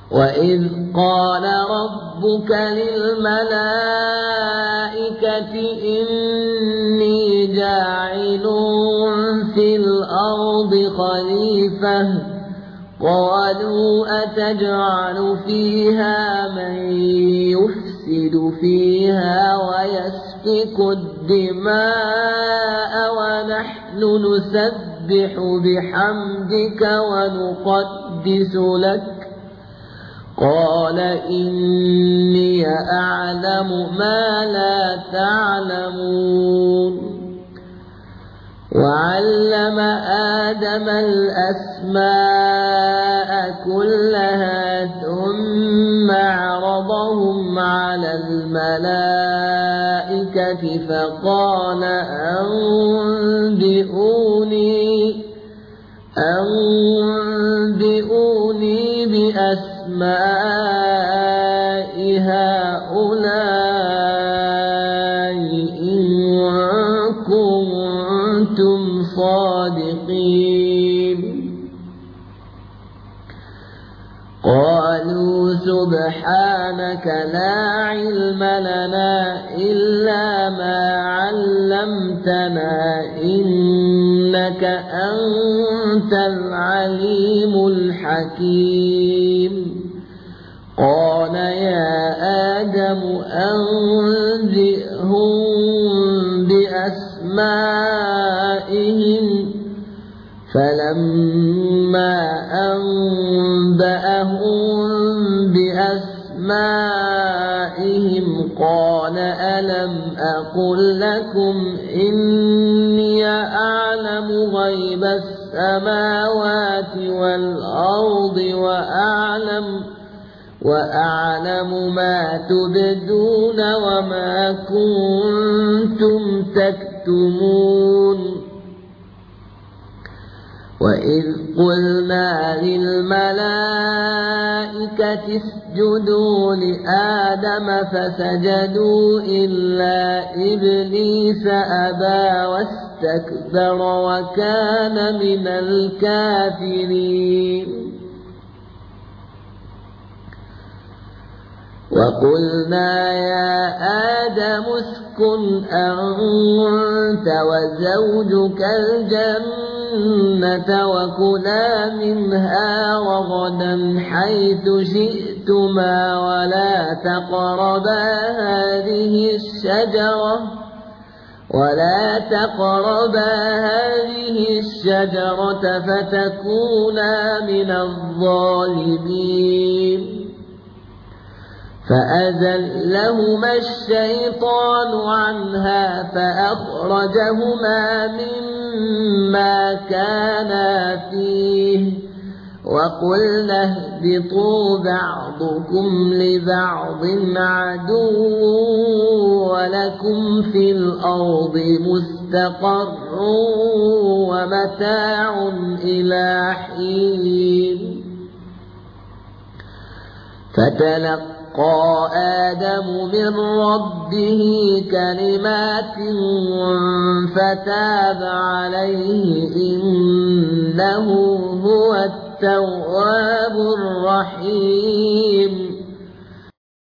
وإذ قال ربك للملائكة إني جاعل في الأرض خليفة قالوا أتجعل فيها من يفسد فيها ويسفك الدماء ونحن نسبح بحمدك ونقدس لك قال إني أعلم ما لا تعلمون وعلم آدم الأسماء كلها ثم عرضهم على الملائكة فقال أنبئوني بأسماء هؤلاء إن كنتم صادقين قالوا سبحانك لا علم لنا إلا ما علمتنا إنك أنت العليم الحكيم قال يا آدم أنبئهم بأسمائهم فلما أنبأهم بأسمائهم قال ألم أقل لكم إني أعلم غيب السماوات والأرض وأعلم ما تبدون وما كنتم تكتمون وإذ قلنا للملائكة اسجدوا لآدم فسجدوا إلا إبليس أبى واستكبر وكان من الكافرين وقلنا يا آدم اسكن أنت وزوجك الجنة وكلا منها رغدا حيث شئتما ولا تقربا هذه الشجرة فتكونا من الظالمين فأزلهما الشيطان عنها فأخرجهما مما كانا فيه وقلنا اهبطوا بعضكم لبعض عدو ولكم في الأرض مستقر ومتاع إلى حين فتلقى آدم من ربه كلمات فتاب عليه إنه هو التواب الرحيم